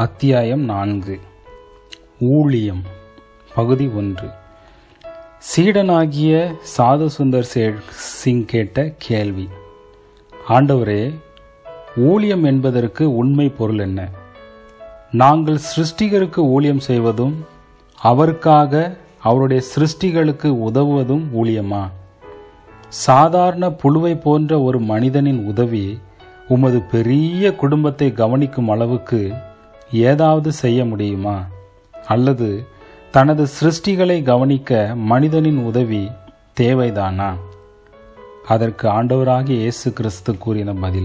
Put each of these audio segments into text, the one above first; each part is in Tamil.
அத்தியாயம் 4. ஊழியம். பகுதி 1. சீடனாகிய சாது சுந்தர் சிங் கேட்ட கேள்வி. ஆண்டவரே, ஊழியம் என்பதற்கு உண்மை பொருள் என்ன? நாங்கள் சிருஷ்டிகருக்கு ஊழியம் செய்வதும் அவருக்காக அவருடைய சிருஷ்டிகளுக்கு உதவுவதும் ஊழியமா? சாதாரண புழுவை போன்ற ஒரு மனிதனின் உதவி உமது பெரிய குடும்பத்தை கவனிக்கும் அளவுக்கு ஏதாவது செய்ய முடியுமா? அல்லது தனது சிருஷ்டிகளை கவனிக்க மனிதனின் உதவி தேவைதானா? அதற்கு ஆண்டவராகிய இயேசு கிறிஸ்து கூறின பதில்: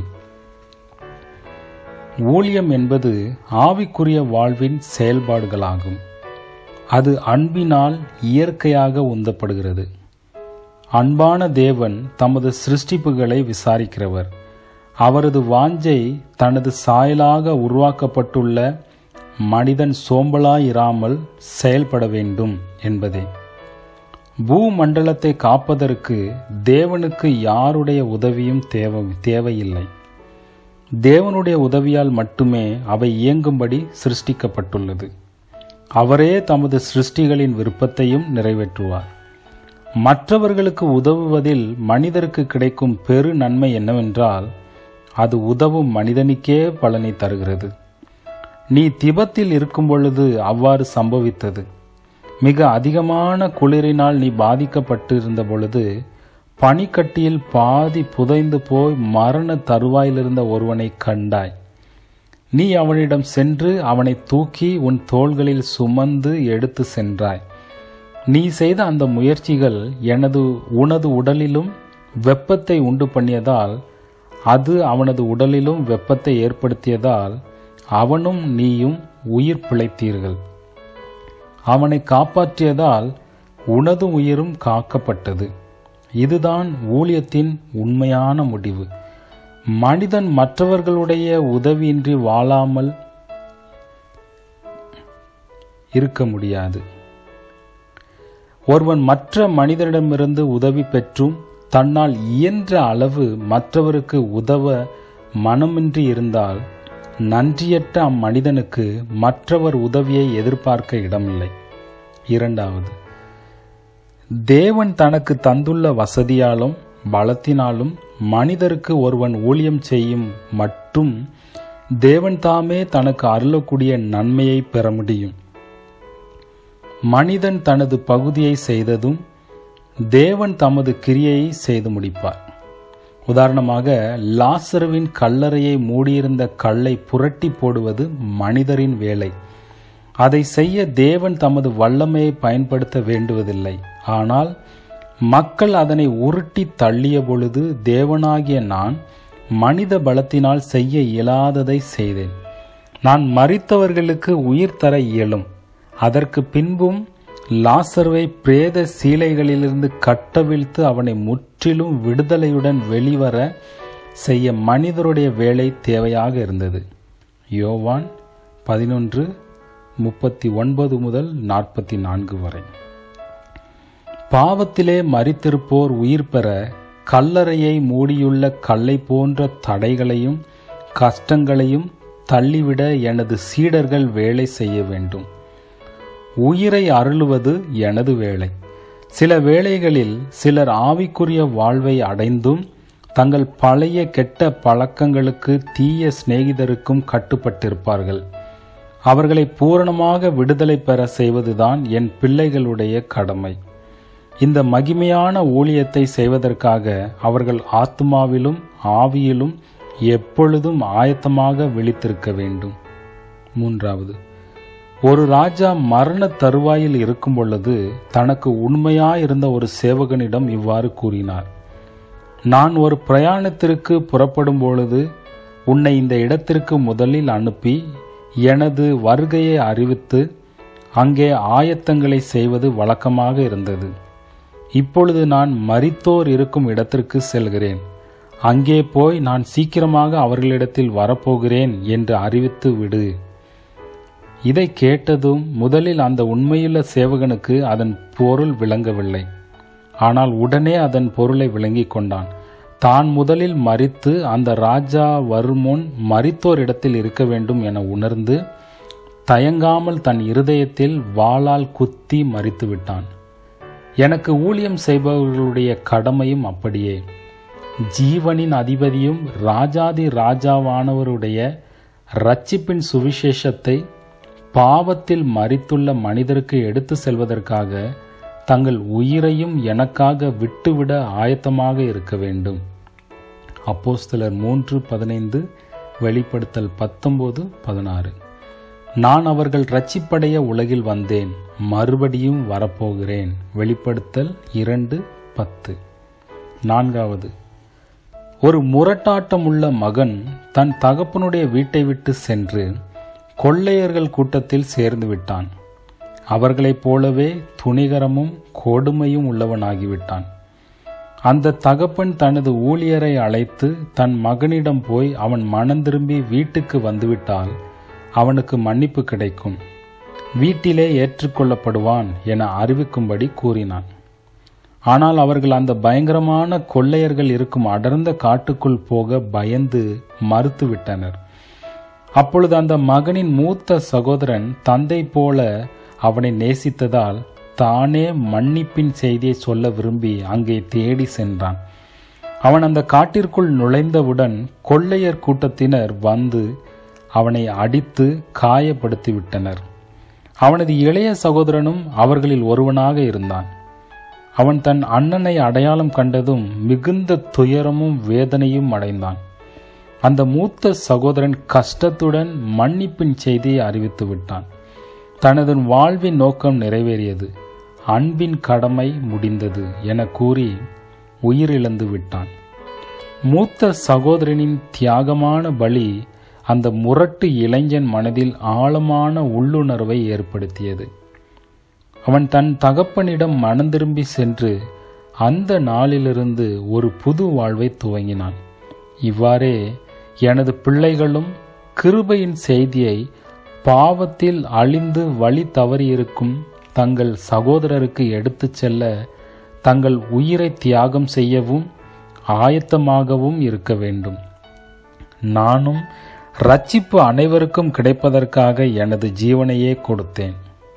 ஊழியம் என்பது ஆவிக்குரிய வாழ்வின் செயல்பாடுகளாகும். அது அன்பினால் இயற்கையாக உந்தப்படுகிறது. அன்பான தேவன் தமது சிருஷ்டிப்புகளை விசாரிக்கிறவர். அவரது வாஞ்சை தனது சாயலாக உருவாக்கப்பட்டுள்ள மனிதன் சோம்பலாயிராமல் செயல்பட வேண்டும் என்பதே. பூமண்டலத்தை காப்பதற்கு தேவனுக்கு யாருடைய உதவியும் தேவையில்லை. தேவனுடைய உதவியால் மட்டுமே அவை இயங்கும்படி சிருஷ்டிக்கப்பட்டுள்ளது. அவரே தமது சிருஷ்டிகளின் விருப்பத்தையும் நிறைவேற்றுவார். மற்றவர்களுக்கு உதவுவதில் மனிதருக்கு கிடைக்கும் பெரு நன்மை என்னவென்றால், அது உதவும் மனிதனுக்கே பலனை தருகிறது. நீ திபெத்தில் இருக்கும் பொழுது அவ்வாறு சம்பவித்தது. மிக அதிகமான குளிரினால் நீ பாதிக்கப்பட்டிருந்த பொழுது பனிக்கட்டியில் பாதி புதைந்து போய் மரண தருவாயிலிருந்த ஒருவனை கண்டாய். நீ அவனிடம் சென்று அவனை தூக்கி உன் தோள்களில் சுமந்து எடுத்து சென்றாய். நீ செய்த அந்த முயற்சிகள் உனது உடலிலும் வெப்பத்தை உண்டு பண்ணியதால், அது அவனது உடலிலும் வெப்பத்தை ஏற்படுத்தியதால் அவனும் நீயும் உயிர் பிழைத்தீர்கள். அவனை காப்பாற்றியதால் உனது உயிரும் காக்கப்பட்டது. இதுதான் ஊழியத்தின் உண்மையான முடிவு. மனிதன் மற்றவர்களுடைய உதவியின்றி வாழாமல் இருக்க முடியாது. ஒருவன் மற்ற மனிதனிடமிருந்து உதவி பெற்றும் தன்னால் இயன்ற அளவு மற்றவருக்கு உதவ மனமின்றி இருந்தால், நன்றியற்ற அம்மனிதனுக்கு மற்றவர் உதவியை எதிர்பார்க்க இடமில்லை. 2. தேவன் தனக்கு தந்துள்ள வசதியாலும் பலத்தினாலும் மனிதருக்கு ஒருவன் ஊழியம் செய்யும் மட்டும் தேவன் தாமே தனக்கு அருளக்கூடிய நன்மையை பெற முடியும். மனிதன் தனது பகுதியை செய்ததும் தேவன் தமது கிரியையை செய்து முடிப்பார். உதாரணமாக, லாசருவின் கல்லறையை மூடியிருந்த கல்லை புரட்டி போடுவது மனிதரின் வேலை. அதை செய்ய தேவன் தமது வல்லமையை பயன்படுத்த வேண்டுவதில்லை. ஆனால் மக்கள் அதனை உருட்டி தள்ளிய பொழுது தேவனாகிய நான் மனித பலத்தினால் செய்ய இயலாததை செய்தேன். நான் மரித்தவர்களுக்கு உயிர் தர இயலும். அதற்கு பின்பும் லாசருவை பிரேத சீலைகளிலிருந்து கட்டவிழ்த்து அவனை முற்றிலும் விடுதலையுடன் வெளிவர செய்ய மனிதருடைய வேலை தேவையாக இருந்தது. யோவான் 11:39-44 வரை. பாவத்திலே மரித்திருப்போர் உயிர் பெற கல்லறையை மூடியுள்ள கல்லை போன்ற தடைகளையும் கஷ்டங்களையும் தள்ளிவிட எனது சீடர்கள் வேலை செய்ய வேண்டும். உயிரை அருளுவது எனது வேலை. சில வேளைகளில் சிலர் ஆவிக்குரிய வாழ்வை அடைந்தும் தங்கள் பழைய கெட்ட பழக்கங்களுக்கு தீய சிநேகிதருக்கும் கட்டுப்பட்டிருப்பார்கள். அவர்களை பூரணமாக விடுதலை பெற செய்வதுதான் என் பிள்ளைகளுடைய கடமை. இந்த மகிமையான ஊழியத்தை செய்வதற்காக அவர்கள் ஆத்மாவிலும் ஆவியிலும் எப்பொழுதும் ஆயத்தமாக விழித்திருக்க வேண்டும். 3. ஒரு ராஜா மரண தருவாயில் இருக்கும் பொழுது தனக்கு உண்மையாயிருந்த ஒரு சேவகனிடம் இவ்வாறு கூறினார்: நான் ஒரு பிரயாணத்திற்கு புறப்படும் பொழுது உன்னை இந்த இடத்திற்கு முதலில் அனுப்பி எனது வருகையை அறிவித்து அங்கே ஆயத்தங்களை செய்வது வழக்கமாக இருந்தது. இப்பொழுது நான் மரித்தோர் இருக்கும் இடத்திற்கு செல்கிறேன். அங்கே போய் நான் சீக்கிரமாக அவர்களிடத்தில் வரப்போகிறேன் என்று அறிவித்து விடு. இதை கேட்டதும் முதலில் அந்த உண்மையுள்ள சேவகனுக்கு அதன் பொருள் விளங்கவில்லை. ஆனால் உடனே அதன் பொருளை விளங்கிக் கொண்டான். தான் முதலில் மரித்து அந்த ராஜா வருமுன் மரித்தோர் இடத்தில் இருக்க வேண்டும் என உணர்ந்து தயங்காமல் தன் இருதயத்தில் வாளால் குத்தி மரித்து விட்டான். எனக்கு ஊழியம் செய்பவர்களுடைய கடமையும் அப்படியே. ஜீவனின் அதிபதியும் ராஜாதி ராஜாவானவருடைய இரட்சிப்பின் சுவிசேஷத்தை பாவத்தில் மரித்துள்ள மனிதருக்கு எடுத்து செல்வதற்காக தங்கள் உயிரையும் எனக்காக விட்டுவிட ஆயத்தமாக இருக்க வேண்டும். அப்போஸ்தலர் 3:15, வெளிப்படுத்தல் 19:16. நான் அவர்கள் இரட்சிப்படைய உலகில் வந்தேன், மறுபடியும் வரப்போகிறேன். வெளிப்படுத்தல் 2:10. 4. ஒரு முரட்டாட்டமுள்ள மகன் தன் தகப்பனுடைய வீட்டை விட்டு சென்று கொள்ளையர்கள் கூட்டத்தில் சேர்ந்து விட்டான். அவர்களைப் போலவே துணிகரமும் கொடுமையும் உள்ளவனாகிவிட்டான். அந்த தகப்பன் தனது ஊழியரை அழைத்து தன் மகனிடம் போய் அவன் மனம் திரும்பி வீட்டுக்கு வந்துவிட்டால் அவனுக்கு மன்னிப்பு கிடைக்கும், வீட்டிலே ஏற்றுக்கொள்ளப்படுவான் என அறிவிக்கும்படி கூறினான். ஆனால் அவர்கள் அந்த பயங்கரமான கொள்ளையர்கள் இருக்கும் அடர்ந்த காட்டுக்குள் போக பயந்து மறுத்துவிட்டனர். அப்பொழுது அந்த மகனின் மூத்த சகோதரன் தந்தை போல அவனை நேசித்ததால் தானே மன்னிப்பின் செய்தியை சொல்ல விரும்பி அங்கே தேடி சென்றான். அவன் அந்த காட்டிற்குள் நுழைந்தவுடன் கொள்ளையர் கூட்டத்தினர் வந்து அவனை அடித்து காயப்படுத்திவிட்டனர். அவனது இளைய சகோதரனும் அவர்களில் ஒருவனாக இருந்தான். அவன் தன் அண்ணனை அடையாளம் கண்டதும் மிகுந்த துயரமும் வேதனையும் அடைந்தான். அந்த மூத்த சகோதரன் கஷ்டத்துடன் மன்னிப்பின் செய்தியை அறிவித்து விட்டான். தனது வாழ்வின் நோக்கம் நிறைவேறியது, அன்பின் கடமை முடிந்தது என கூறி உயிரிழந்து விட்டான். மூத்த சகோதரனின் தியாகமான பலி அந்த முரட்டு இளைஞன் மனதில் ஆழமான உள்ளுணர்வை ஏற்படுத்தியது. அவன் தன் தகப்பனிடம் மனம் திரும்பி சென்று அந்த நாளிலிருந்து ஒரு புது வாழ்வை துவங்கினான். இவ்வாறே எனது பிள்ளைகளும் கிருபையின் செய்தியை பாவத்தில் அழிந்து வழி தவறியிருக்கும் தங்கள் சகோதரருக்கு எடுத்துச் செல்ல தங்கள் உயிரை தியாகம் செய்யவும் ஆயத்தமாகவும் இருக்க வேண்டும். நானும் இரட்சிப்பு அனைவருக்கும் கிடைப்பதற்காக எனது ஜீவனையே கொடுத்தேன்.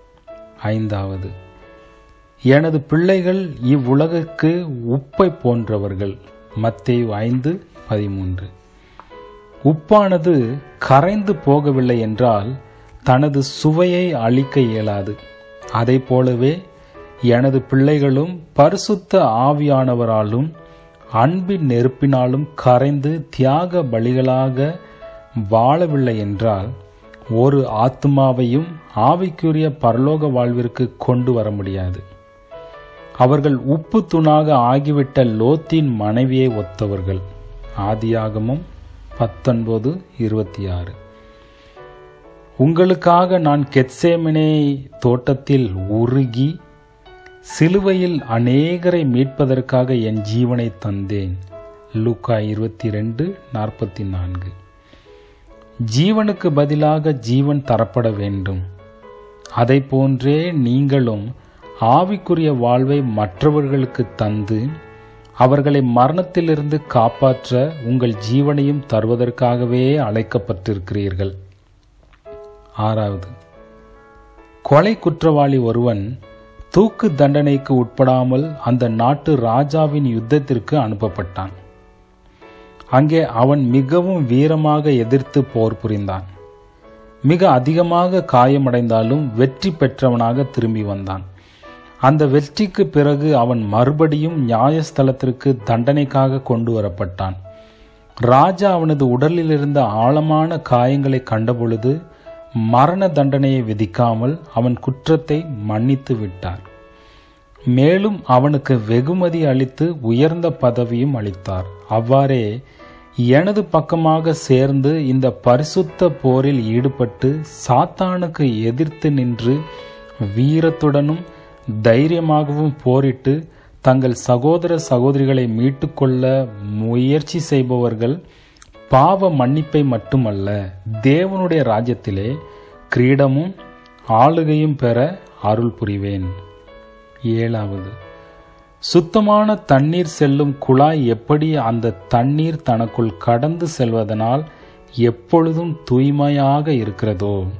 5. எனது பிள்ளைகள் இவ்வுலகுக்கு உப்பை போன்றவர்கள். மத்தேயு 5:13. உப்பானது கரைந்து போகவில்லை என்றால் தனது சுவையை அழிக்க இயலாது. அதை போலவே எனது பிள்ளைகளும் பரிசுத்த ஆவியானவராலும் அன்பின் நெருப்பினாலும் கரைந்து தியாக பலிகளாக வாழவில்லை என்றால் ஒரு ஆத்துமாவையும் ஆவிக்குரிய பரலோக வாழ்விற்கு கொண்டு வர முடியாது. அவர்கள் உப்பு தூணாக ஆகிவிட்ட லோத்தின் மனைவியை ஒத்தவர்கள். ஆதியாகமம் 19:26. உங்களுக்காக நான் கெத்சேமனே தோட்டத்தில் உருகி சிலுவையில் அநேகரை மீட்பதற்காக என் ஜீவனை தந்தேன். லூக்கா 22:44. ஜீவனுக்கு பதிலாக ஜீவன் தரப்பட வேண்டும். அதை போன்றே நீங்களும் ஆவிக்குரிய வாழ்வை மற்றவர்களுக்கு தந்து அவர்களை மரணத்திலிருந்து காப்பாற்ற உங்கள் ஜீவனையும் தருவதற்காகவே அழைக்கப்பட்டிருக்கிறீர்கள். 6. கொலை குற்றவாளி ஒருவன் தூக்கு தண்டனைக்கு உட்படாமல் அந்த நாட்டு ராஜாவின் யுத்தத்திற்கு அனுப்பப்பட்டான். அங்கே அவன் மிகவும் வீரமாக எதிர்த்து போர் புரிந்தான். மிக அதிகமாக காயமடைந்தாலும் வெற்றி பெற்றவனாக திரும்பி வந்தான். அந்த வெற்றிக்கு பிறகு அவன் மறுபடியும் நியாயஸ்தலத்திற்கு தண்டனைக்காக கொண்டு வரப்பட்டான். ராஜா அவனது உடலில் இருந்த ஆழமான காயங்களை கண்டபொழுது மரண தண்டனையை விதிக்காமல் அவன் குற்றத்தை மன்னித்து விட்டார். மேலும் அவனுக்கு வெகுமதி அளித்து உயர்ந்த பதவியும் அளித்தார். அவ்வாறே எனது பக்கமாக சேர்ந்து இந்த பரிசுத்த போரில் ஈடுபட்டு சாத்தானுக்கு எதிர்த்து நின்று வீரத்துடனும் தைரியமாகவும் போரிட்டு தங்கள் சகோதர சகோதரிகளை மீட்டுக்கொள்ள முயற்சி செய்பவர்கள் பாவ மன்னிப்பை மட்டுமல்ல, தேவனுடைய ராஜ்யத்திலே கிரீடமும் ஆளுகையும் பெற அருள் புரிவேன். 7. சுத்தமான தண்ணீர் செல்லும் குழாய் எப்படி அந்த தண்ணீர் தனக்குள் கடந்து செல்வதனால் எப்பொழுதும் தூய்மையாக இருக்கிறதோ,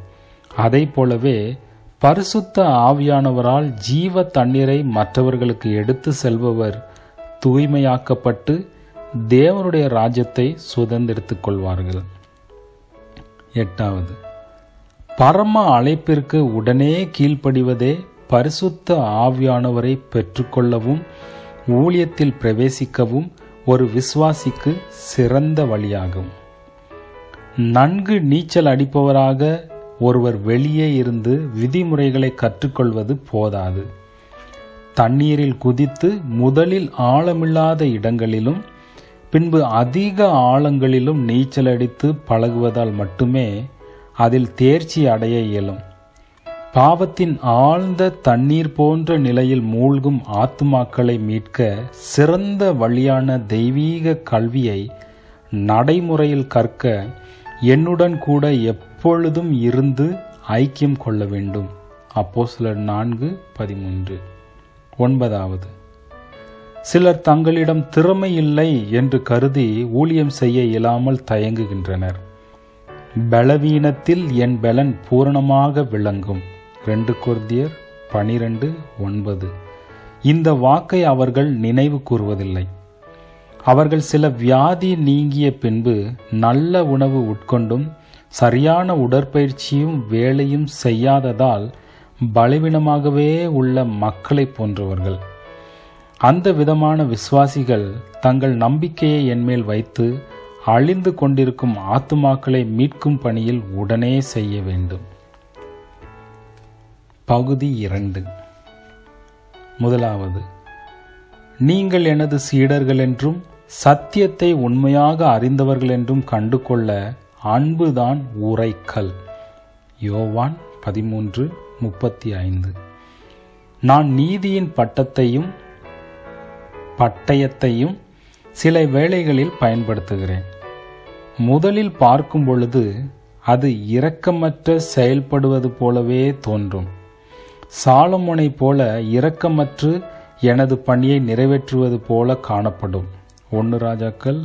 அதை போலவே பரிசுத்த ஆவியானவரால் ஜீவ தண்ணீரை மற்றவர்களுக்கு எடுத்து செல்பவர் தூய்மையாக்கப்பட்டு தேவனுடைய ராஜ்யத்தை சுதந்திரித்துக் கொள்வார்கள். 8வது, பரம அழைப்பிற்கு உடனே கீழ்ப்படிவதே பரிசுத்த ஆவியானவரை பெற்றுக்கொள்ளவும் ஊழியத்தில் பிரவேசிக்கவும் ஒரு விசுவாசிக்கு சிறந்த வழியாகும். நன்கு நீச்சல் அடிப்பவராக ஒருவர் வெளியே இருந்து விதிமுறைகளை கற்றுக்கொள்வது போதாது. தண்ணீரில் குதித்து முதலில் ஆழமில்லாத இடங்களிலும் பின்பு அதிக ஆழங்களிலும் நீச்சல் அடித்து பழகுவதால் மட்டுமே அதில் தேர்ச்சி அடைய இயலும். பாவத்தின் ஆழ்ந்த தண்ணீர் போன்ற நிலையில் மூழ்கும் ஆத்துமாக்களை மீட்க சிறந்த வழியான தெய்வீக கல்வியை நடைமுறையில் கற்க என்னுடன் கூட எப்பொழுதும் இருந்து ஐக்கியம் கொள்ள வேண்டும். அப்போஸ்தலர் 4:13. 9வது, சிலர் தங்களிடம் திறமை இல்லை என்று கருதி ஊழியம் செய்ய இயலாமல் தயங்குகின்றனர். பலவீனத்தில் என் பலன் பூரணமாக விளங்கும். 2 கொரிந்தியர் 12:9. இந்த வாக்கை அவர்கள் நினைவு கூறுவதில்லை. அவர்கள் சில வியாதி நீங்கிய பின்பு நல்ல உணவு உட்கொண்டும் சரியான உடற்பயிற்சியும் வேலையும் செய்யாததால் பலவீனமாகவே உள்ள மக்களை போன்றவர்கள். அந்த விதமான விசுவாசிகள் தங்கள் நம்பிக்கையை என்மேல் வைத்து அழிந்து கொண்டிருக்கும் ஆத்துமாக்களை மீட்கும் பணியில் உடனே செய்ய வேண்டும். பகுதி 2. 1வது, நீங்கள் எனது சீடர்கள் என்றும் சத்தியத்தை உண்மையாக அறிந்தவர்கள் என்றும் கண்டு கொள்ள அன்புதான் உரைக்கல். யோவான் 13:35. நான் நீதியின் பட்டயத்தையும் சில வேளைகளில் பயன்படுத்துகிறேன். முதலில் பார்க்கும் பொழுது அது இரக்கமற்ற செயல்படுவது போலவே தோன்றும். சாலமோனை போல இரக்கமற்று எனது பணியை நிறைவேற்றுவது போல காணப்படும். 1 ராஜாக்கள்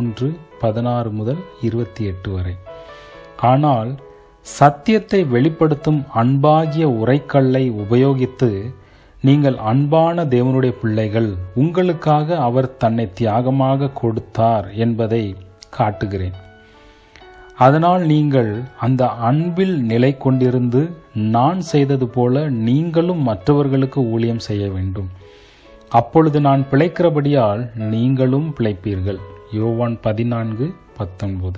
3:16-28 வரை. ஆனால் சத்தியத்தை வெளிப்படுத்தும் அன்பாகிய உரைக்கல்லை உபயோகித்து நீங்கள் அன்பான தேவனுடைய பிள்ளைகள், உங்களுக்காக அவர் தன்னை தியாகமாக கொடுத்தார் என்பதை காட்டுகிறேன். அதனால் நீங்கள் அந்த அன்பில் நிலை கொண்டிருந்து நான் செய்தது போல நீங்களும் மற்றவர்களுக்கு ஊழியம் செய்ய வேண்டும். அப்பொழுது நான் பிழைக்கிறபடியால் நீங்களும் பிழைப்பீர்கள். யோவான் 14:19.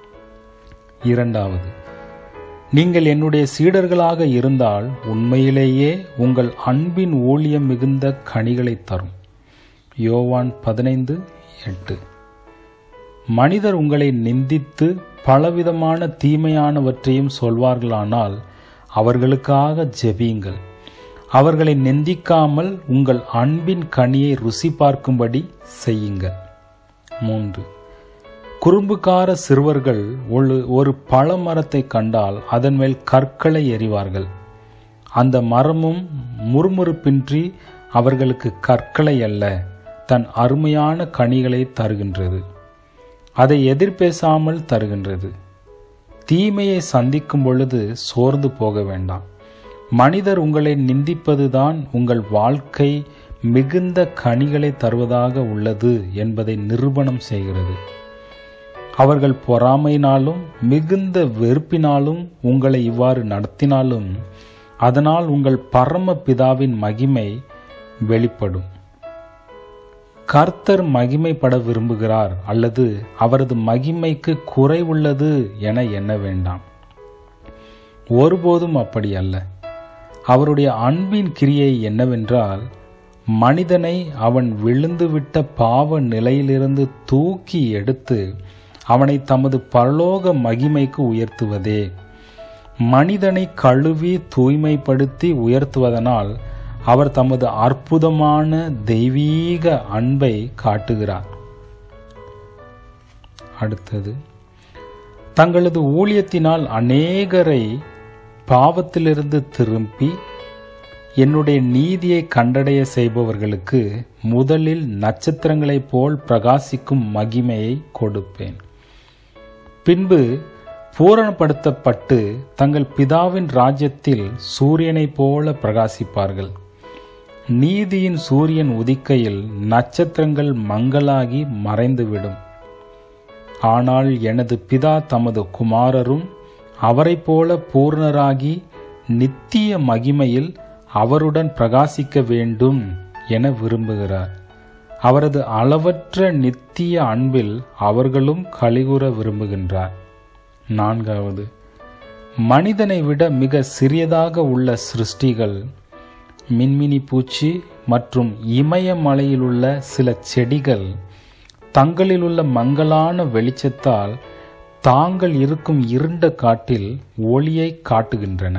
2வது, நீங்கள் என்னுடைய சீடர்களாக இருந்தால் உண்மையிலேயே உங்கள் அன்பின் ஊழியம் மிகுந்த கனிகளை தரும். யோவான் 15:8. மனிதர் உங்களை நிந்தித்து பலவிதமான தீமையானவற்றையும் சொல்வார்களானால் அவர்களுக்காக ஜெபியுங்கள். அவர்களை நிந்திக்காமல் உங்கள் அன்பின் கனியை ருசி பார்க்கும்படி செய்யுங்கள். 3. குறும்புக்கார சிறுவர்கள் ஒரு பழமரத்தை கண்டால் அதன் மேல் கற்களை எறிவார்கள். அந்த மரமும் முறுமுறுப்பின்றி அவர்களுக்கு கற்களை அல்ல, தன் அருமையான கனிகளை தருகின்றது. அதை எதிர்பேசாமல் தருகின்றது. தீமையை சந்திக்கும் பொழுது சோர்ந்து போக வேண்டாம். மனிதர் உங்களை நிந்திப்பதுதான் உங்கள் வாழ்க்கை மிகுந்த கனிகளை தருவதாக உள்ளது என்பதை நிரூபணம் செய்கிறது. அவர்கள் பொறாமையினாலும் மிகுந்த வெறுப்பினாலும் உங்களை இவ்வாறு நடத்தினாலும் அதனால் உங்கள் பரம பிதாவின் மகிமை வெளிப்படும். கர்த்தர் மகிமைப்பட விரும்புகிறார் அல்லது அவரது மகிமைக்கு குறைவுள்ளது என எண்ண வேண்டாம். ஒருபோதும் அப்படி அல்ல. அவருடைய அன்பின் கிரியை என்னவென்றால், மனிதனை அவன் விழுந்துவிட்ட பாவ நிலையிலிருந்து தூக்கி எடுத்து அவனை தமது பரலோக மகிமைக்கு உயர்த்துவதே. மனிதனை கழுவி தூய்மைப்படுத்தி உயர்த்துவதனால் அவர் தமது அற்புதமான தெய்வீக அன்பை காட்டுகிறார். அடுத்தது, தங்களது ஊழியத்தினால் அநேகரை பாவத்திலிருந்து திரும்பி என்னுடைய நீதியை கண்டடைய செய்பவர்களுக்கு முதலில் நட்சத்திரங்களைப் போல் பிரகாசிக்கும் மகிமையை கொடுப்பேன். பின்பு பூரணப்படுத்தப்பட்டு தங்கள் பிதாவின் ராஜ்யத்தில் சூரியனைப் போல பிரகாசிப்பார்கள். நீதியின் சூரியன் உதிக்கையில் நட்சத்திரங்கள் மங்கலாகி மறைந்துவிடும். ஆனால் எனது பிதா தமது குமாரரும் அவரைப் போல பூர்ணராகி நித்திய மகிமையில் அவருடன் பிரகாசிக்க வேண்டும் என விரும்புகிறார். அவரது அளவற்ற நித்திய அன்பில் அவர்களும் களிகூர விரும்புகின்றார். 4. மனிதனை விட மிக சிறியதாக உள்ள சிருஷ்டிகள், மின்மினி பூச்சி மற்றும் இமயமலையிலுள்ள சில செடிகள் தங்களிலுள்ள மங்கலான வெளிச்சத்தால் தாங்கள் இருக்கும் இருண்ட காட்டில் ஒளியை காட்டுகின்றன.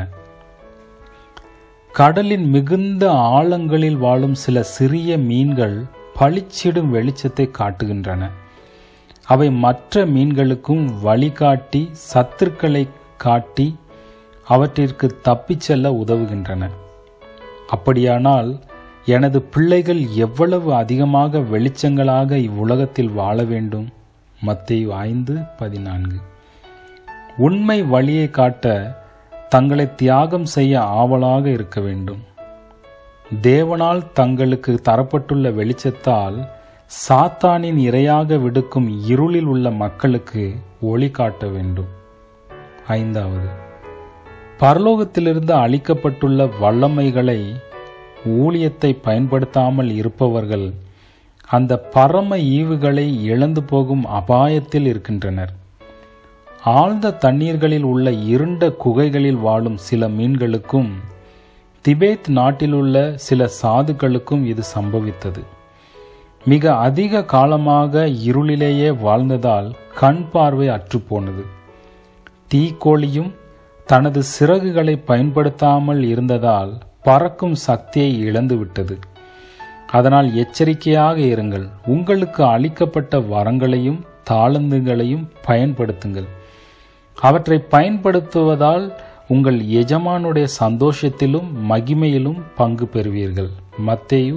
கடலின் மிகுந்த ஆழங்களில் வாழும் சில சிறிய மீன்கள் பளிச்சிடும் வெளிச்சத்தை காட்டுகின்றன. அவை மற்ற மீன்களுக்கும் வழிகாட்டி சத்துருக்களை காட்டி அவற்றிற்கு தப்பிச் செல்ல உதவுகின்றன. அப்படியானால் எனது பிள்ளைகள் எவ்வளவு அதிகமாக வெளிச்சங்களாக இவ்வுலகத்தில் வாழ வேண்டும். மத்தேயு 5:14. உண்மை வழியை காட்ட தங்களை தியாகம் செய்ய ஆவலாக இருக்க வேண்டும். தேவனால் தங்களுக்கு தரப்பட்டுள்ள வெளிச்சத்தால் சாத்தானின் இரையாக விடுக்கும் இருளில் உள்ள மக்களுக்கு ஒளி காட்ட வேண்டும். 5. பரலோகத்திலிருந்து அளிக்கப்பட்டுள்ள வல்லமைகளை ஊழியத்தை பயன்படுத்தாமல் இருப்பவர்கள் அந்த பரம ஈவுகளை இழந்து போகும் அபாயத்தில் இருக்கின்றனர். ஆழ்ந்த தண்ணீர்களில் உள்ள இருண்ட குகைகளில் வாழும் சில மீன்களுக்கும் திபேத் நாட்டிலுள்ள சில சாதுக்களுக்கும் இது சம்பவித்தது. மிக அதிக காலமாக இருளிலேயே வாழ்ந்ததால் கண் பார்வை அற்றுப்போனது. தீக்கோழியும் தனது சிறகுகளை பயன்படுத்தாமல் இருந்ததால் பறக்கும் சக்தியை இழந்துவிட்டது. அதனால் எச்சரிக்கையாக இருங்கள். உங்களுக்கு அளிக்கப்பட்ட வரங்களையும் தாளந்துகளையும் பயன்படுத்துங்கள். அவற்றை பயன்படுத்துவதால் உங்கள் எஜமானுடைய சந்தோஷத்திலும் மகிமையிலும் பங்கு பெறுவீர்கள். மத்தேயு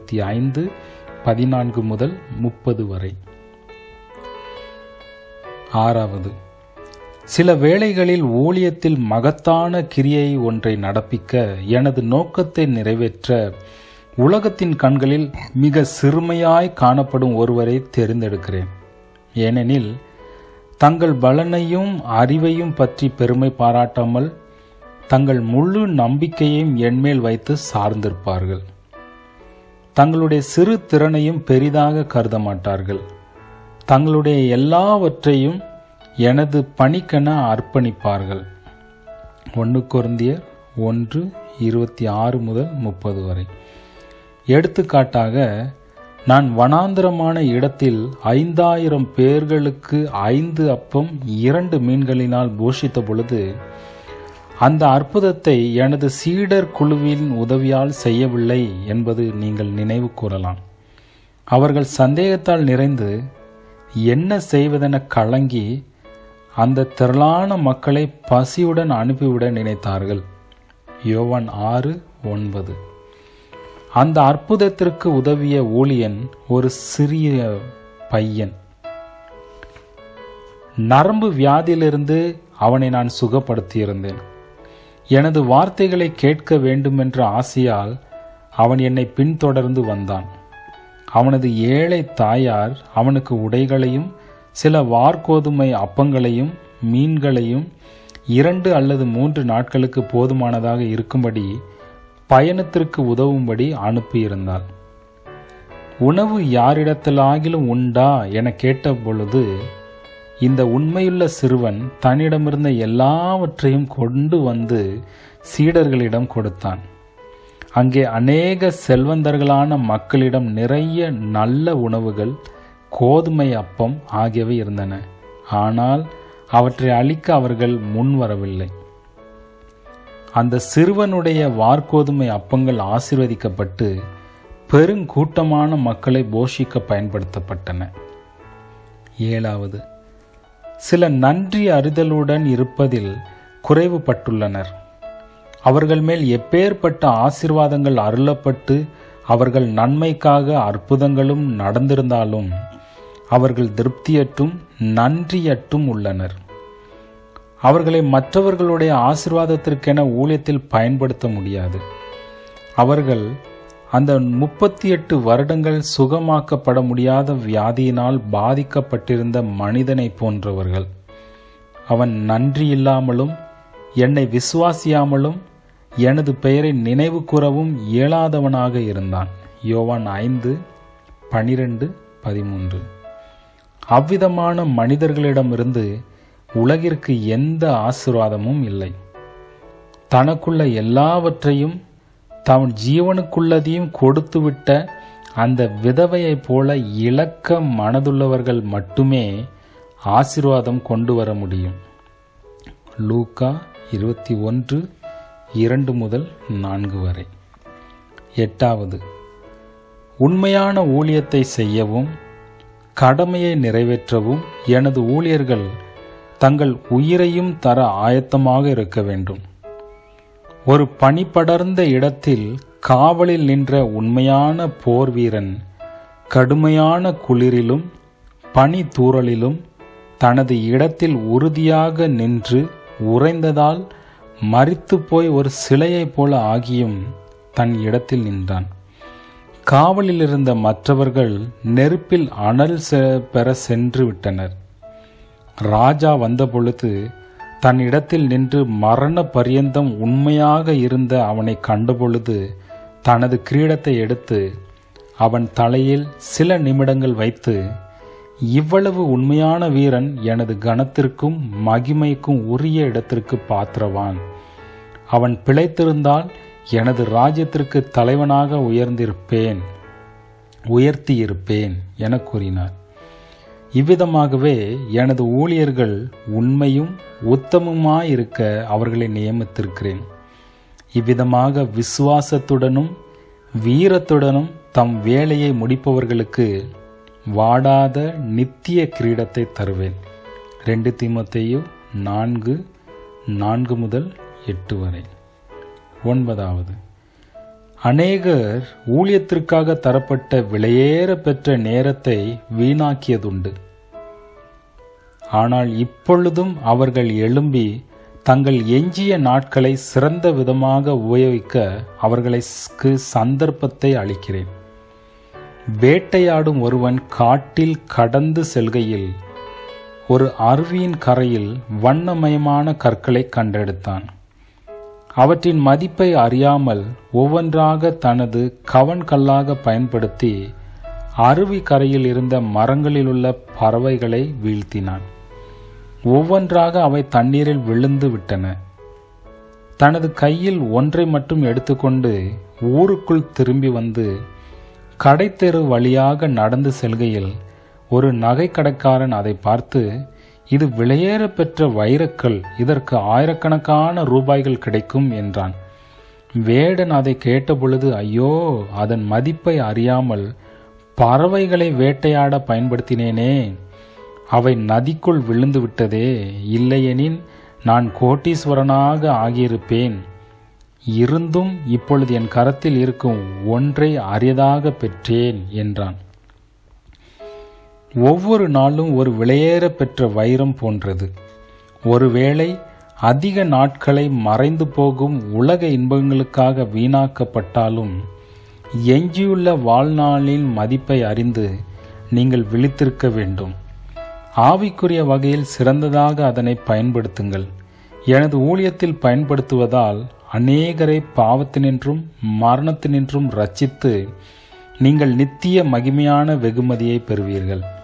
25:14-30 வரை. 6. சில வேளைகளில் ஊழியத்தில் மகத்தான கிரியை ஒன்றை நடப்பிக்க எனது நோக்கத்தை நிறைவேற்ற உலகத்தின் கண்களில் மிக சிறுமையாய் காணப்படும் ஒருவரை தெரிந்தெடுக்கிறேன். ஏனெனில் தங்கள் பலனையும் அறிவையும் பற்றி பெருமை பாராட்டாமல் தங்கள் முழு நம்பிக்கையையும் என்மேல் வைத்து சார்ந்திருப்பார்கள். தங்களுடைய சிறு திறனையும் பெரிதாக கருத மாட்டார்கள். தங்களுடைய எல்லாவற்றையும் எனது பணிக்கென அர்ப்பணிப்பார்கள். 1 கொரிந்தியர் 1:26-30 வரை. எடுத்துக்காட்டாக, நான் வனாந்தரமான இடத்தில் 5000 பேர்களுக்கு 5 அப்பம் 2 மீன்களினால் போஷித்த பொழுது அந்த அற்புதத்தை எனது சீடர் குழுவின் உதவியால் செய்யவில்லை என்பது நீங்கள் நினைவு கூறலாம். அவர்கள் சந்தேகத்தால் நிறைந்து என்ன செய்வதென கலங்கி அந்த திரளான மக்களை பசியுடன் அனுப்பிவிட நினைத்தார்கள். யோவான் 6:9. அந்த அற்புதத்திற்கு உதவிய ஊழியன் ஒரு சிறிய பையன். நரம்பு வியாதியிலிருந்து அவனை நான் சுகப்படுத்தியிருந்தேன். எனது வார்த்தைகளை கேட்க வேண்டுமென்ற ஆசையால் அவன் என்னை பின்தொடர்ந்து வந்தான். அவனது ஏழை தாயார் அவனுக்கு உடைகளையும் சில வார்கோதுமை அப்பங்களையும் மீன்களையும் 2 அல்லது 3 நாட்களுக்கு போதுமானதாக இருக்கும்படி பயணத்திற்கு உதவும்படி அனுப்பியிருந்தாள். உணவு யாரிடத்திலாகிலும் உண்டா என கேட்ட பொழுது இந்த உண்மையுள்ள சிறுவன் தன்னிடமிருந்த எல்லாவற்றையும் கொண்டு வந்து சீடர்களிடம் கொடுத்தான். அங்கே அநேக செல்வந்தர்களான மக்களிடம் நிறைய நல்ல உணவுகள், கோதுமை அப்பம் ஆகியவை இருந்தன. ஆனால் அவற்றை அளிக்க அவர்கள் முன்வரவில்லை. அந்த சிறுவனுடைய வார்கோதுமை அப்பங்கள் ஆசீர்வதிக்கப்பட்டு பெருங்கூட்டமான மக்களை போஷிக்க பயன்படுத்தப்பட்டன. 7. சில நன்றி அறிதலுடன் இருப்பதில் குறைவுபட்டுள்ளனர். அவர்கள் மேல் எப்பேற்பட்ட ஆசீர்வாதங்கள் அருளப்பட்டு அவர்கள் நன்மைக்காக அற்புதங்களும் நடந்திருந்தாலும் அவர்கள் திருப்தியற்றும் நன்றியற்றும் உள்ளனர். அவர்களை மற்றவர்களுடைய ஆசீர்வாதத்திற்கென ஊழியத்தில் பயன்படுத்த முடியாது. அவர்கள் அந்த 38 வருடங்கள் சுகமாக்கப்பட முடியாத வியாதியினால் பாதிக்கப்பட்டிருந்த மனிதனை போன்றவர்கள். அவன் நன்றி இல்லாமலும் என்னை விசுவாசியாமலும் எனது பெயரை நினைவு கூறவும் இயலாதவனாக இருந்தான். யோவான் 5:12-13. அவ்விதமான மனிதர்களிடமிருந்து உலகிற்கு எந்த ஆசீர்வாதமும் இல்லை. தனக்குள்ள எல்லாவற்றையும் தன் ஜீவனுக்குள்ளதையும் கொடுத்துவிட்ட அந்த விதவையைப் போல இலக்க மனதுள்ளவர்கள் மட்டுமே ஆசீர்வாதம் கொண்டு வர முடியும். லூக்கா 21:2-4 8. உண்மையான ஊழியத்தை செய்யவும் கடமையை நிறைவேற்றவும் எனது ஊழியர்கள் தங்கள் உயிரையும் தர ஆயத்தமாக இருக்க வேண்டும். ஒரு பனி படர்ந்த இடத்தில் காவலில் நின்ற உண்மையான போர் வீரன் கடுமையான குளிரிலும் பனி தூறலிலும் தனது இடத்தில் உறுதியாக நின்று உறைந்ததால் மரித்து போய் ஒரு சிலையைப் போல ஆகியும் தன் இடத்தில் நின்றான். காவலில் இருந்த மற்றவர்கள் நெருப்பில் அனல் பெற சென்று விட்டனர். ராஜா வந்தபொழுது தன் இடத்தில் நின்று மரண பரியந்தம் உண்மையாக இருந்த அவனை கண்டபொழுது தனது கிரீடத்தை எடுத்து அவன் தலையில் சில நிமிடங்கள் வைத்து, இவ்வளவு உண்மையான வீரன் எனது கனத்திற்கும் மகிமைக்கும் உரிய இடத்திற்கு பாத்திரவான். அவன் பிழைத்திருந்தால் எனது ராஜ்யத்திற்கு தலைவனாக உயர்த்தியிருப்பேன் என கூறினார். இவ்விதமாகவே எனது ஊழியர்கள் உண்மையும் உத்தமமாயிருக்க அவர்களை நியமித்திருக்கிறேன். இவ்விதமாக விசுவாசத்துடனும் வீரத்துடனும் தம் வேலையை முடிப்பவர்களுக்கு வாடாத நித்திய கிரீடத்தை தருவேன். 2 தீமோத்தேயு 4:4-8. 9. அநேகர் ஊழியத்திற்காக தரப்பட்ட விலையேற பெற்ற நேரத்தை வீணாக்கியதுண்டு. ஆனால் இப்பொழுதும் அவர்கள் எழும்பி தங்கள் எஞ்சிய நாட்களை சிறந்த விதமாக உபயோகிக்க அவர்களுக்கு சந்தர்ப்பத்தை அளிக்கிறேன். வேட்டையாடும் ஒருவன் காட்டில் கடந்து செல்கையில் ஒரு அருவியின் கரையில் வண்ணமயமான கற்களை கண்டெடுத்தான். அவற்றின் மதிப்பை அறியாமல் ஒவ்வொன்றாக தனது கவன்கல்லாக பயன்படுத்தி அருவி கரையில் இருந்த மரங்களிலுள்ள பறவைகளை வீழ்த்தினான். ஒவ்வொன்றாக அவை தண்ணீரில் விழுந்து விட்டன. தனது கையில் ஒன்றை மட்டும் எடுத்துக்கொண்டு ஊருக்குள் திரும்பி வந்து கடைத்தெரு வழியாக நடந்து செல்கையில் ஒரு நகைக்கடைக்காரன் அதை பார்த்து, இது விலையேற பெற்ற வைரக்கல், இதற்கு ஆயிரக்கணக்கான ரூபாய்கள் கிடைக்கும் என்றான். வேடன் அதை கேட்டபொழுது, ஐயோ, அதன் மதிப்பை அறியாமல் பறவைகளை வேட்டையாட பயன்படுத்தினேனே, அவை நதிக்குள் விழுந்து விட்டதே, இல்லையெனில் நான் கோட்டீஸ்வரனாக ஆகியிருப்பேன். இருந்தும் இப்பொழுது என் கரத்தில் இருக்கும் ஒன்றை அரியதாக பெற்றேன் என்றான். ஒவ்வொரு நாளும் ஒரு விலையேற பெற்ற வைரம் போன்றது. ஒருவேளை அதிக நாட்களை மறைந்து போகும் உலக இன்பங்களுக்காக வீணாக்கப்பட்டாலும் எஞ்சியுள்ள வாழ்நாளின் மதிப்பை அறிந்து நீங்கள் விழித்திருக்க வேண்டும். ஆவிக்குரிய வகையில் சிறந்ததாக அதனை பயன்படுத்துங்கள். எனது ஊழியத்தில் பயன்படுத்துவதால் அநேகரை பாவத்தினின்றும் மரணத்தினின்றும் ரட்சித்து நீங்கள் நித்திய மகிமையான வெகுமதியை பெறுவீர்கள்.